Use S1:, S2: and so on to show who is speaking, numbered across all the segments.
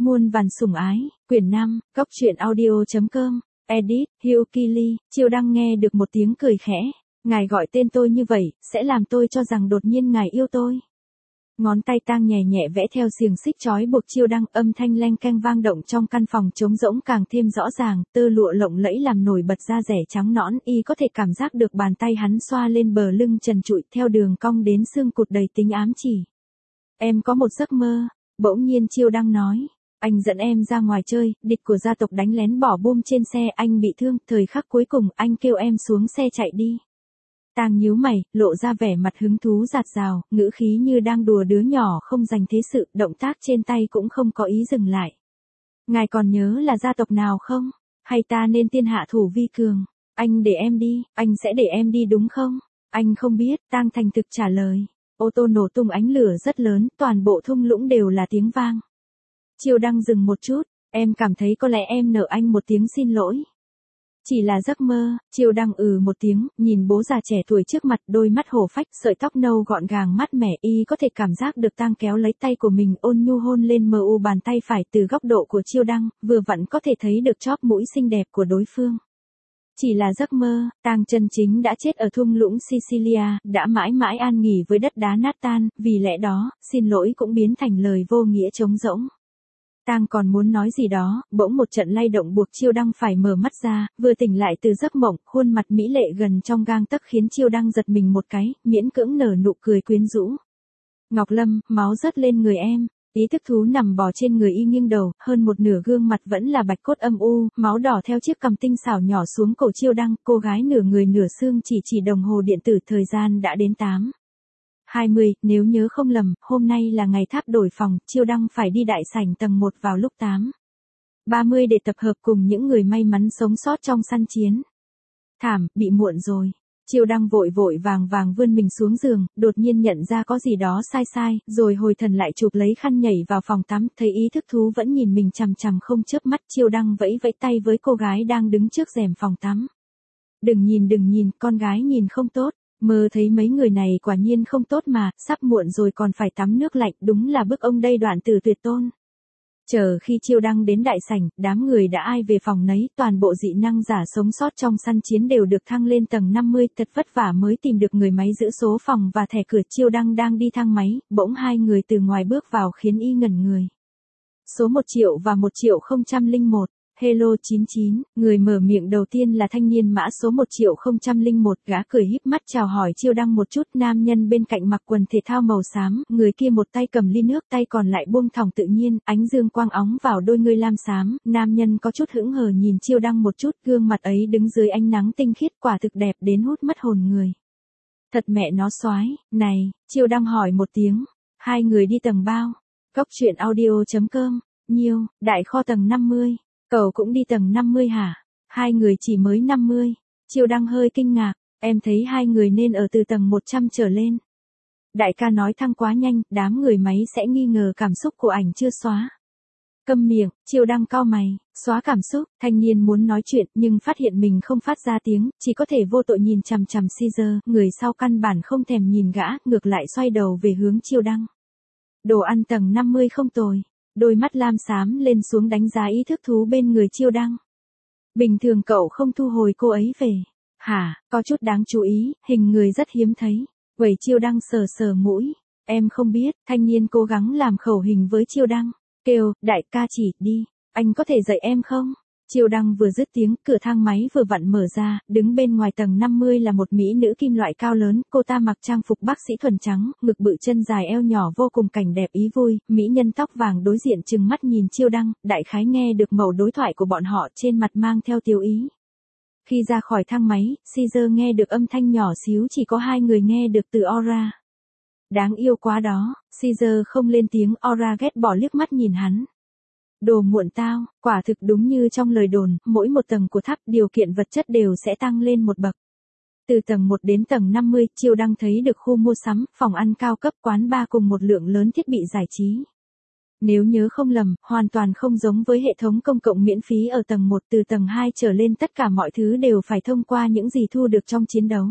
S1: Muôn vàn sủng ái, quyển 5, góc truyện audio.com, edit, Hugh Keely, Chiêu Đăng nghe được một tiếng cười khẽ. Ngài gọi tên tôi như vậy, sẽ làm tôi cho rằng đột nhiên ngài yêu tôi. Ngón tay Tang nhẹ nhẹ vẽ theo xiềng xích trói buộc Chiêu Đăng, âm thanh leng keng vang động trong căn phòng trống rỗng càng thêm rõ ràng, tơ lụa lộng lẫy làm nổi bật da rẻ trắng nõn, y có thể cảm giác được bàn tay hắn xoa lên bờ lưng trần trụi theo đường cong đến xương cụt đầy tính ám chỉ. Em có một giấc mơ, bỗng nhiên Chiêu Đăng nói. Anh dẫn em ra ngoài chơi, địch của gia tộc đánh lén bỏ bom trên xe, anh bị thương, thời khắc cuối cùng anh kêu em xuống xe chạy đi. Tang nhíu mày, lộ ra vẻ mặt hứng thú rạt rào, ngữ khí như đang đùa đứa nhỏ không dành thế sự, động tác trên tay cũng không có ý dừng lại. Ngài còn nhớ là gia tộc nào không? Hay ta nên tiên hạ thủ vi cường? Anh để em đi, anh sẽ để em đi đúng không? Anh không biết, Tang thành thực trả lời. Ô tô nổ tung ánh lửa rất lớn, toàn bộ thung lũng đều là tiếng vang. Chiêu Đăng dừng một chút, em cảm thấy có lẽ em nợ anh một tiếng xin lỗi. Chỉ là giấc mơ, Chiêu Đăng một tiếng, nhìn bố già trẻ tuổi trước mặt, đôi mắt hổ phách, sợi tóc nâu gọn gàng mát mẻ, y có thể cảm giác được Tang kéo lấy tay của mình ôn nhu hôn lên mờ u bàn tay phải từ góc độ của Chiêu Đăng, vừa vặn có thể thấy được chóp mũi xinh đẹp của đối phương. Chỉ là giấc mơ, Tang chân chính đã chết ở thung lũng Sicilia, đã mãi mãi an nghỉ với đất đá nát tan, vì lẽ đó, xin lỗi cũng biến thành lời vô nghĩa trống rỗng. Tang còn muốn nói gì đó, bỗng một trận lay động buộc Chiêu Đăng phải mở mắt ra, vừa tỉnh lại từ giấc mộng, khuôn mặt mỹ lệ gần trong gang tấc khiến Chiêu Đăng giật mình một cái, miễn cưỡng nở nụ cười quyến rũ. Ngọc Lâm, máu rớt lên người em. Ý thức thú nằm bò trên người y nghiêng đầu, hơn một nửa gương mặt vẫn là bạch cốt âm u, máu đỏ theo chiếc cằm tinh xảo nhỏ xuống cổ Chiêu Đăng, cô gái nửa người nửa xương chỉ đồng hồ điện tử, thời gian đã đến 8:20, nếu nhớ không lầm, hôm nay là ngày tháp đổi phòng, Chiêu Đăng phải đi đại sảnh tầng 1 vào lúc 8:30 để tập hợp cùng những người may mắn sống sót trong săn chiến. Thảm, bị muộn rồi. Chiêu Đăng vội vàng vươn mình xuống giường, đột nhiên nhận ra có gì đó sai, rồi hồi thần lại chụp lấy khăn nhảy vào phòng tắm, thấy ý thức thú vẫn nhìn mình chằm chằm không chớp mắt, Chiêu Đăng vẫy tay với cô gái đang đứng trước rèm phòng tắm. Đừng nhìn, con gái nhìn không tốt. Mơ thấy mấy người này quả nhiên không tốt mà, sắp muộn rồi còn phải tắm nước lạnh, đúng là bức ông đây đoạn từ tuyệt tôn. Chờ khi Chiêu Đăng đến đại sảnh, đám người đã ai về phòng nấy, toàn bộ dị năng giả sống sót trong săn chiến đều được thăng lên tầng 50, thật vất vả mới tìm được người máy giữ số phòng và thẻ cửa. Chiêu Đăng đang đi thang máy, bỗng hai người từ ngoài bước vào khiến y ngẩn người. Số 1 triệu và 1.001. Hello 99, người mở miệng đầu tiên là thanh niên mã số 1.001, gã cười híp mắt chào hỏi Chiêu Đăng một chút, nam nhân bên cạnh mặc quần thể thao màu xám, người kia một tay cầm ly nước, tay còn lại buông thõng tự nhiên, ánh dương quang óng vào đôi ngươi lam xám, nam nhân có chút hững hờ nhìn Chiêu Đăng một chút, gương mặt ấy đứng dưới ánh nắng tinh khiết quả thực đẹp đến hút mất hồn người. Thật mẹ nó soái, này, Chiêu Đăng hỏi một tiếng, hai người đi tầng bao? Góc truyện audio.com, nhiêu, đại kho tầng 50. Cậu cũng đi tầng 50 hả? Hai người chỉ mới 50. Chiêu Đăng hơi kinh ngạc, em thấy hai người nên ở từ tầng 100 trở lên. Đại ca nói thăng quá nhanh, đám người máy sẽ nghi ngờ cảm xúc của ảnh chưa xóa. Câm miệng, Chiêu Đăng cau mày, xóa cảm xúc, thanh niên muốn nói chuyện nhưng phát hiện mình không phát ra tiếng, chỉ có thể vô tội nhìn chằm chằm Caesar, người sau căn bản không thèm nhìn gã, ngược lại xoay đầu về hướng Chiêu Đăng. Đồ ăn tầng 50 không tồi. Đôi mắt lam xám lên xuống đánh giá ý thức thú bên người Chiêu Đăng. Bình thường cậu không thu hồi cô ấy về. Hả, có chút đáng chú ý, hình người rất hiếm thấy. Vậy Chiêu Đăng sờ mũi. Em không biết, thanh niên cố gắng làm khẩu hình với Chiêu Đăng. Kêu, đại ca chỉ, đi. Anh có thể dạy em không? Chiêu Đăng vừa dứt tiếng, cửa thang máy vừa vặn mở ra, đứng bên ngoài tầng 50 là một mỹ nữ kim loại cao lớn, cô ta mặc trang phục bác sĩ thuần trắng, ngực bự chân dài eo nhỏ vô cùng cảnh đẹp ý vui, mỹ nhân tóc vàng đối diện trừng mắt nhìn Chiêu Đăng, đại khái nghe được mẩu đối thoại của bọn họ trên mặt mang theo tiêu ý. Khi ra khỏi thang máy, Caesar nghe được âm thanh nhỏ xíu chỉ có hai người nghe được từ Aura. Đáng yêu quá đó, Caesar không lên tiếng, Aura ghét bỏ liếc mắt nhìn hắn. Đồ muộn tao, quả thực đúng như trong lời đồn, mỗi một tầng của tháp điều kiện vật chất đều sẽ tăng lên một bậc. Từ tầng 1 đến tầng 50, Chiêu Đăng thấy được khu mua sắm, phòng ăn cao cấp, quán bar cùng một lượng lớn thiết bị giải trí. Nếu nhớ không lầm, hoàn toàn không giống với hệ thống công cộng miễn phí ở tầng 1, từ tầng 2 trở lên tất cả mọi thứ đều phải thông qua những gì thu được trong chiến đấu.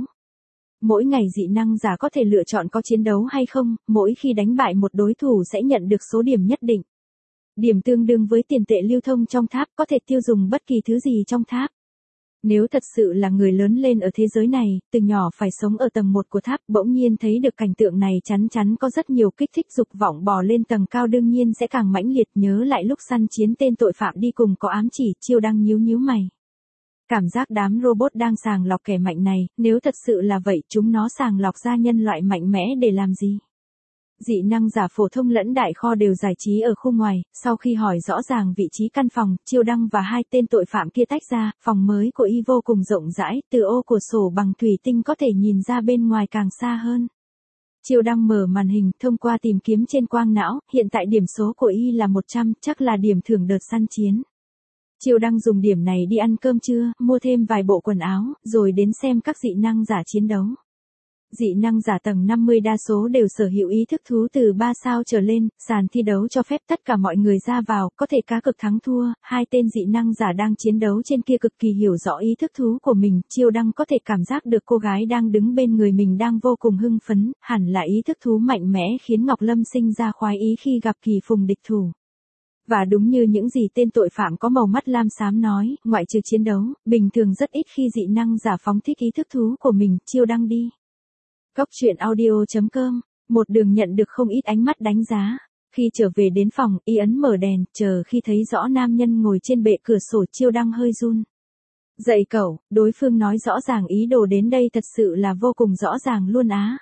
S1: Mỗi ngày dị năng giả có thể lựa chọn có chiến đấu hay không, mỗi khi đánh bại một đối thủ sẽ nhận được số điểm nhất định. Điểm tương đương với tiền tệ lưu thông trong tháp, có thể tiêu dùng bất kỳ thứ gì trong tháp. Nếu thật sự là người lớn lên ở thế giới này, từ nhỏ phải sống ở tầng 1 của tháp, bỗng nhiên thấy được cảnh tượng này chắn chắn có rất nhiều kích thích dục vọng bò lên tầng cao, đương nhiên sẽ càng mãnh liệt. Nhớ lại lúc săn chiến tên tội phạm đi cùng có ám chỉ, Chiêu Đăng nhíu nhíu mày. Cảm giác đám robot đang sàng lọc kẻ mạnh này, nếu thật sự là vậy, chúng nó sàng lọc ra nhân loại mạnh mẽ để làm gì? Dị năng giả phổ thông lẫn đại kho đều giải trí ở khu ngoài, sau khi hỏi rõ ràng vị trí căn phòng, Chiêu Đăng và hai tên tội phạm kia tách ra, phòng mới của y vô cùng rộng rãi, từ ô cửa sổ bằng thủy tinh có thể nhìn ra bên ngoài càng xa hơn. Chiêu Đăng mở màn hình, thông qua tìm kiếm trên quang não, hiện tại điểm số của y là 100, chắc là điểm thưởng đợt săn chiến. Chiêu Đăng dùng điểm này đi ăn cơm trưa, mua thêm vài bộ quần áo, rồi đến xem các dị năng giả chiến đấu. Dị năng giả tầng 50 đa số đều sở hữu ý thức thú từ 3 sao trở lên, sàn thi đấu cho phép tất cả mọi người ra vào, có thể cá cược thắng thua. Hai tên dị năng giả đang chiến đấu trên kia cực kỳ hiểu rõ ý thức thú của mình, Chiêu Đăng có thể cảm giác được cô gái đang đứng bên người mình đang vô cùng hưng phấn, hẳn là ý thức thú mạnh mẽ khiến Ngọc Lâm sinh ra khoái ý khi gặp kỳ phùng địch thủ. Và đúng như những gì tên tội phạm có màu mắt lam xám nói, ngoại trừ chiến đấu, bình thường rất ít khi dị năng giả phóng thích ý thức thú của mình. Chiêu Đăng đi. Cóc truyện audio.com, một đường nhận được không ít ánh mắt đánh giá. Khi trở về đến phòng, y ấn mở đèn, chờ khi thấy rõ nam nhân ngồi trên bệ cửa sổ, Chiêu Đăng hơi run. Dậy cậu, đối phương nói rõ ràng ý đồ đến đây thật sự là vô cùng rõ ràng luôn á.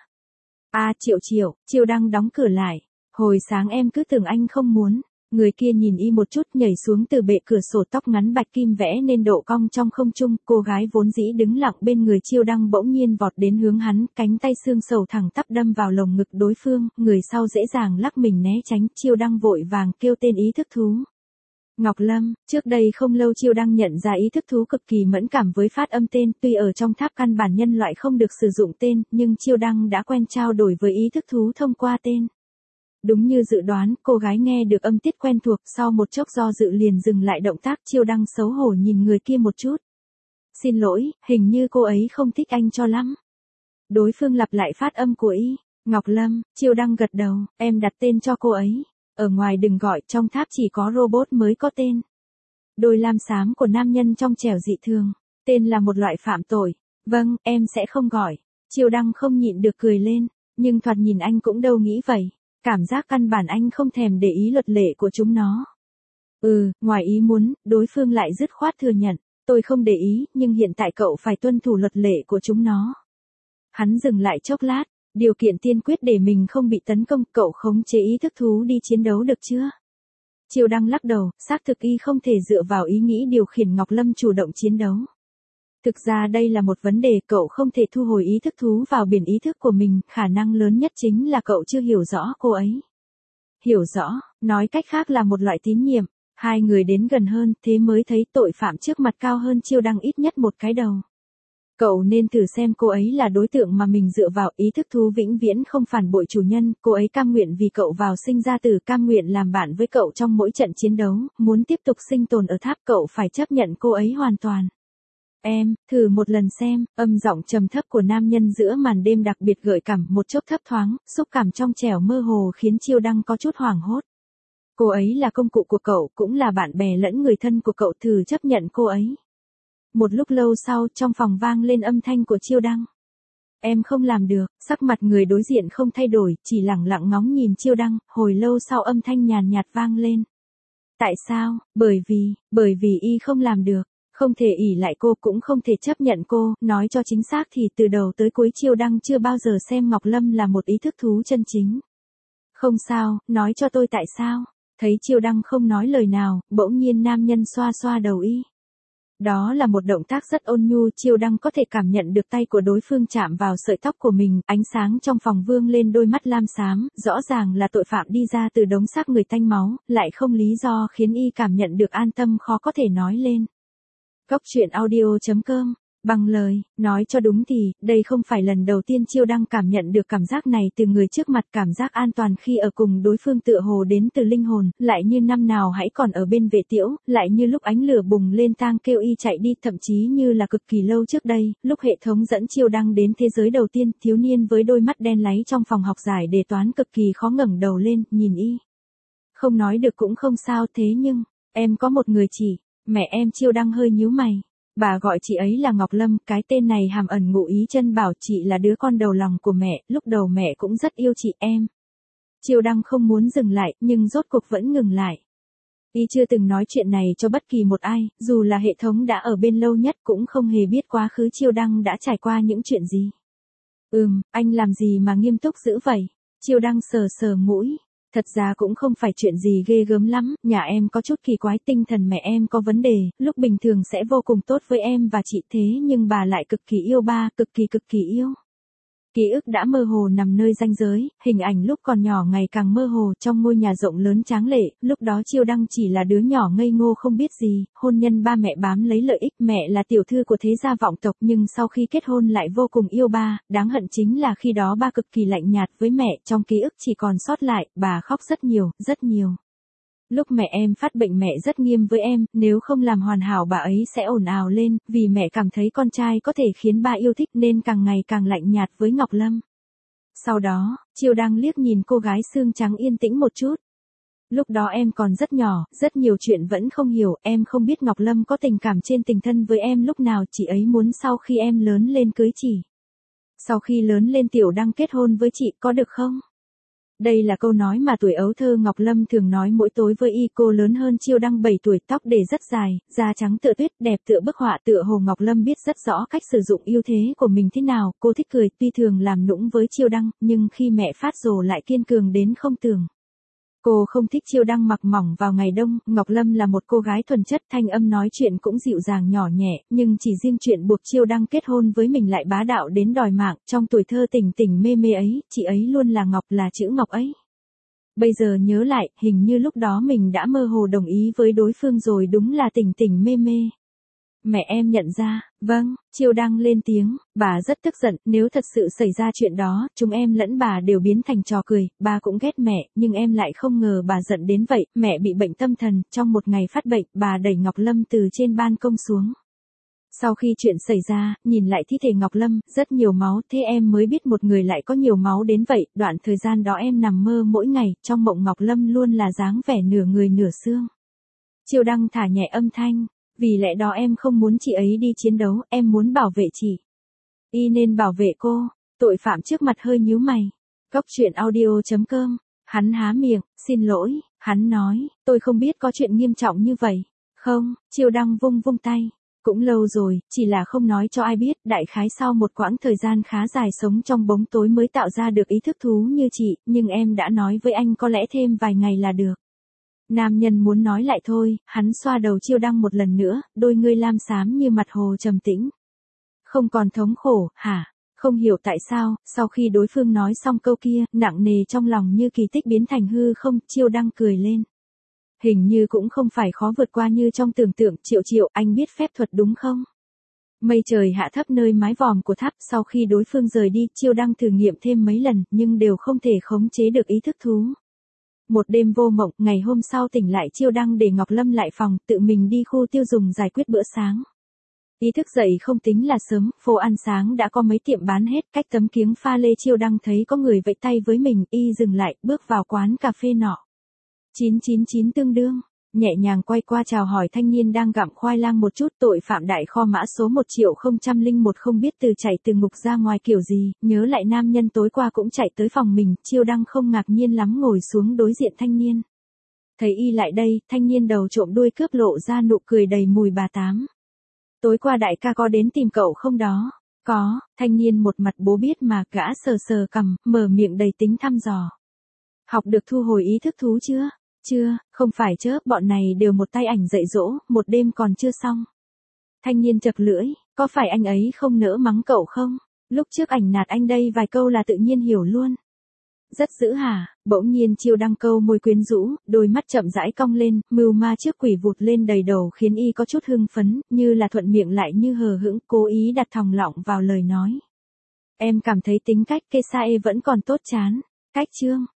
S1: Triệu, Chiêu Đăng đóng cửa lại. Hồi sáng em cứ tưởng anh không muốn. Người kia nhìn y một chút, nhảy xuống từ bệ cửa sổ, tóc ngắn bạch kim vẽ nên độ cong trong không trung. Cô gái vốn dĩ đứng lặng bên người Chiêu Đăng bỗng nhiên vọt đến hướng hắn, cánh tay xương sầu thẳng tắp đâm vào lồng ngực đối phương, người sau dễ dàng lắc mình né tránh. Chiêu Đăng vội vàng kêu tên ý thức thú. Ngọc Lâm. Trước đây không lâu Chiêu Đăng nhận ra ý thức thú cực kỳ mẫn cảm với phát âm tên, tuy ở trong tháp căn bản nhân loại không được sử dụng tên, nhưng Chiêu Đăng đã quen trao đổi với ý thức thú thông qua tên. Đúng như dự đoán, cô gái nghe được âm tiết quen thuộc, sau một chốc do dự liền dừng lại động tác. Chiêu Đăng xấu hổ nhìn người kia một chút. Xin lỗi, hình như cô ấy không thích anh cho lắm. Đối phương lặp lại phát âm của y. Ngọc Lâm. Chiêu Đăng gật đầu, em đặt tên cho cô ấy. Ở ngoài đừng gọi, trong tháp chỉ có robot mới có tên. Đôi lam xám của nam nhân trong trẻo dị thường. Tên là một loại phạm tội. Vâng, em sẽ không gọi. Chiêu Đăng không nhịn được cười lên, nhưng thoạt nhìn anh cũng đâu nghĩ vậy. Cảm giác căn bản anh không thèm để ý luật lệ của chúng nó. Ngoài ý muốn, đối phương lại dứt khoát thừa nhận. Tôi không để ý, nhưng hiện tại cậu phải tuân thủ luật lệ của chúng nó. Hắn dừng lại chốc lát, điều kiện tiên quyết để mình không bị tấn công, cậu khống chế ý thức thú đi chiến đấu được chưa? Chiêu Đăng lắc đầu, xác thực y không thể dựa vào ý nghĩ điều khiển Ngọc Lâm chủ động chiến đấu. Thực ra đây là một vấn đề, cậu không thể thu hồi ý thức thú vào biển ý thức của mình, khả năng lớn nhất chính là cậu chưa hiểu rõ cô ấy. Hiểu rõ, nói cách khác là một loại tín nhiệm. Hai người đến gần hơn, thế mới thấy tội phạm trước mặt cao hơn Chiêu Đăng ít nhất một cái đầu. Cậu nên thử xem cô ấy là đối tượng mà mình dựa vào, ý thức thú vĩnh viễn không phản bội chủ nhân, cô ấy cam nguyện vì cậu vào sinh ra tử, cam nguyện làm bạn với cậu trong mỗi trận chiến đấu, muốn tiếp tục sinh tồn ở tháp, cậu phải chấp nhận cô ấy hoàn toàn. Em, thử một lần xem. Âm giọng trầm thấp của nam nhân giữa màn đêm đặc biệt gợi cảm, một chốc thấp thoáng, xúc cảm trong trẻo mơ hồ khiến Chiêu Đăng có chút hoảng hốt. Cô ấy là công cụ của cậu, cũng là bạn bè lẫn người thân của cậu, thử chấp nhận cô ấy. Một lúc lâu sau, trong phòng vang lên âm thanh của Chiêu Đăng. Em không làm được. Sắc mặt người đối diện không thay đổi, chỉ lẳng lặng ngóng nhìn Chiêu Đăng. Hồi lâu sau âm thanh nhàn nhạt vang lên. Tại sao? Bởi vì y không làm được. Không thể ỷ lại cô, cũng không thể chấp nhận cô. Nói cho chính xác thì từ đầu tới cuối Chiêu Đăng chưa bao giờ xem Ngọc Lâm là một ý thức thú chân chính. Không sao, nói cho tôi tại sao? Thấy Chiêu Đăng không nói lời nào, bỗng nhiên nam nhân xoa xoa đầu y. Đó là một động tác rất ôn nhu, Chiêu Đăng có thể cảm nhận được tay của đối phương chạm vào sợi tóc của mình, ánh sáng trong phòng vương lên đôi mắt lam xám, rõ ràng là tội phạm đi ra từ đống xác người tanh máu, lại không lý do khiến y cảm nhận được an tâm khó có thể nói lên. Cóc truyện audio.com, bằng lời, nói cho đúng thì, đây không phải lần đầu tiên Chiêu Đăng cảm nhận được cảm giác này từ người trước mặt, cảm giác an toàn khi ở cùng đối phương tựa hồ đến từ linh hồn, lại như năm nào hãy còn ở bên Vệ Tiễu, lại như lúc ánh lửa bùng lên tang kêu y chạy đi, thậm chí như là cực kỳ lâu trước đây, lúc hệ thống dẫn Chiêu Đăng đến thế giới đầu tiên, thiếu niên với đôi mắt đen láy trong phòng học giải đề toán cực kỳ khó ngẩng đầu lên, nhìn y. Không nói được cũng không sao, thế nhưng, em có một người chị. Mẹ em Chiêu Đăng hơi nhíu mày. Bà gọi chị ấy là Ngọc Lâm, cái tên này hàm ẩn ngụ ý chân bảo chị là đứa con đầu lòng của mẹ, lúc đầu mẹ cũng rất yêu chị em. Chiêu Đăng không muốn dừng lại, nhưng rốt cuộc vẫn ngừng lại. Y chưa từng nói chuyện này cho bất kỳ một ai, dù là hệ thống đã ở bên lâu nhất cũng không hề biết quá khứ Chiêu Đăng đã trải qua những chuyện gì. Anh làm gì mà nghiêm túc dữ vậy? Chiêu Đăng sờ sờ mũi. Thật ra cũng không phải chuyện gì ghê gớm lắm, nhà em có chút kỳ quái, tinh thần mẹ em có vấn đề, lúc bình thường sẽ vô cùng tốt với em và chị, thế nhưng bà lại cực kỳ yêu ba, cực kỳ yêu. Ký ức đã mơ hồ nằm nơi ranh giới, hình ảnh lúc còn nhỏ ngày càng mơ hồ trong ngôi nhà rộng lớn tráng lệ, lúc đó Chiêu Đăng chỉ là đứa nhỏ ngây ngô không biết gì, hôn nhân ba mẹ bám lấy lợi ích, mẹ là tiểu thư của thế gia vọng tộc nhưng sau khi kết hôn lại vô cùng yêu ba, đáng hận chính là khi đó ba cực kỳ lạnh nhạt với mẹ, trong ký ức chỉ còn sót lại, bà khóc rất nhiều, rất nhiều. Lúc mẹ em phát bệnh mẹ rất nghiêm với em, nếu không làm hoàn hảo bà ấy sẽ ồn ào lên, vì mẹ cảm thấy con trai có thể khiến ba yêu thích nên càng ngày càng lạnh nhạt với Ngọc Lâm. Sau đó, Chiêu Đăng liếc nhìn cô gái xương trắng yên tĩnh một chút. Lúc đó em còn rất nhỏ, rất nhiều chuyện vẫn không hiểu, em không biết Ngọc Lâm có tình cảm trên tình thân với em lúc nào, chị ấy muốn sau khi em lớn lên cưới chị. Sau khi lớn lên Tiểu Đăng kết hôn với chị, có được không? Đây là câu nói mà tuổi ấu thơ Ngọc Lâm thường nói mỗi tối với y. Cô lớn hơn Chiêu Đăng 7 tuổi, tóc để rất dài, da trắng tựa tuyết, đẹp tựa bức họa, tựa hồ Ngọc Lâm biết rất rõ cách sử dụng ưu thế của mình thế nào. Cô thích cười, tuy thường làm nũng với Chiêu Đăng, nhưng khi mẹ phát rồ lại kiên cường đến không tưởng. Cô không thích Chiêu Đăng mặc mỏng vào ngày đông, Ngọc Lâm là một cô gái thuần chất, thanh âm nói chuyện cũng dịu dàng nhỏ nhẹ, nhưng chỉ riêng chuyện buộc Chiêu Đăng kết hôn với mình lại bá đạo đến đòi mạng, trong tuổi thơ tỉnh tỉnh mê mê ấy, chị ấy luôn là Ngọc, là chữ Ngọc ấy. Bây giờ nhớ lại, hình như lúc đó mình đã mơ hồ đồng ý với đối phương rồi, đúng là tỉnh tỉnh mê mê. Mẹ em nhận ra, vâng, Chiêu Đăng lên tiếng, bà rất tức giận, nếu thật sự xảy ra chuyện đó, chúng em lẫn bà đều biến thành trò cười, ba cũng ghét mẹ, nhưng em lại không ngờ bà giận đến vậy, mẹ bị bệnh tâm thần, trong một ngày phát bệnh, bà đẩy Ngọc Lâm từ trên ban công xuống. Sau khi chuyện xảy ra, nhìn lại thi thể Ngọc Lâm, rất nhiều máu, thế em mới biết một người lại có nhiều máu đến vậy, đoạn thời gian đó em nằm mơ mỗi ngày, trong mộng Ngọc Lâm luôn là dáng vẻ nửa người nửa xương. Chiêu Đăng thả nhẹ âm thanh. Vì lẽ đó em không muốn chị ấy đi chiến đấu, em muốn bảo vệ chị. Y nên bảo vệ cô. Tội phạm trước mặt hơi nhíu mày. Cóc truyện audio.com. Hắn há miệng, xin lỗi, hắn nói, tôi không biết có chuyện nghiêm trọng như vậy. Không, Chiêu Đăng vung vung tay. Cũng lâu rồi, chỉ là không nói cho ai biết, đại khái sau một quãng thời gian khá dài sống trong bóng tối mới tạo ra được ý thức thú như chị, nhưng em đã nói với anh có lẽ thêm vài ngày là được. Nam nhân muốn nói lại thôi, hắn xoa đầu Chiêu Đăng một lần nữa, đôi ngươi lam xám như mặt hồ trầm tĩnh. Không còn thống khổ, hả? Không hiểu tại sao, sau khi đối phương nói xong câu kia, nặng nề trong lòng như kỳ tích biến thành hư không, Chiêu Đăng cười lên. Hình như cũng không phải khó vượt qua như trong tưởng tượng, Triệu, anh biết phép thuật đúng không? Mây trời hạ thấp nơi mái vòm của tháp, sau khi đối phương rời đi, Chiêu Đăng thử nghiệm thêm mấy lần, nhưng đều không thể khống chế được ý thức thú. Một đêm vô mộng, ngày hôm sau tỉnh lại Chiêu Đăng để Ngọc Lâm lại phòng, tự mình đi khu tiêu dùng giải quyết bữa sáng. Ý thức dậy không tính là sớm, phố ăn sáng đã có mấy tiệm bán hết, cách tấm kiếng pha lê Chiêu Đăng thấy có người vẫy tay với mình, y dừng lại, bước vào quán cà phê nọ. 999 tương đương, nhẹ nhàng quay qua chào hỏi thanh niên đang gặm khoai lang một chút, tội phạm đại kho mã số 1.001 không biết từ chạy từ ngục ra ngoài kiểu gì, nhớ lại nam nhân tối qua cũng chạy tới phòng mình, Chiêu Đăng không ngạc nhiên lắm ngồi xuống đối diện thanh niên. Thấy y lại đây, thanh niên đầu trộm đuôi cướp lộ ra nụ cười đầy mùi bà tám. Tối qua đại ca có đến tìm cậu không đó? Có, thanh niên một mặt bố biết mà, gã sờ sờ cằm, mở miệng đầy tính thăm dò. Học được thu hồi ý thức thú chưa? Chưa, không phải chớ, bọn này đều một tay ảnh dạy dỗ, một đêm còn chưa xong. Thanh niên chật lưỡi, có phải anh ấy không nỡ mắng cậu không? Lúc trước ảnh nạt anh đây vài câu là tự nhiên hiểu luôn. Rất dữ hả? Bỗng nhiên Chiêu Đăng câu môi quyến rũ, đôi mắt chậm rãi cong lên, mưu ma trước quỷ vụt lên đầy đầu khiến y có chút hưng phấn, như là thuận miệng lại như hờ hững, cố ý đặt thòng lọng vào lời nói. Em cảm thấy tính cách Kesae vẫn còn tốt chán. Cách chương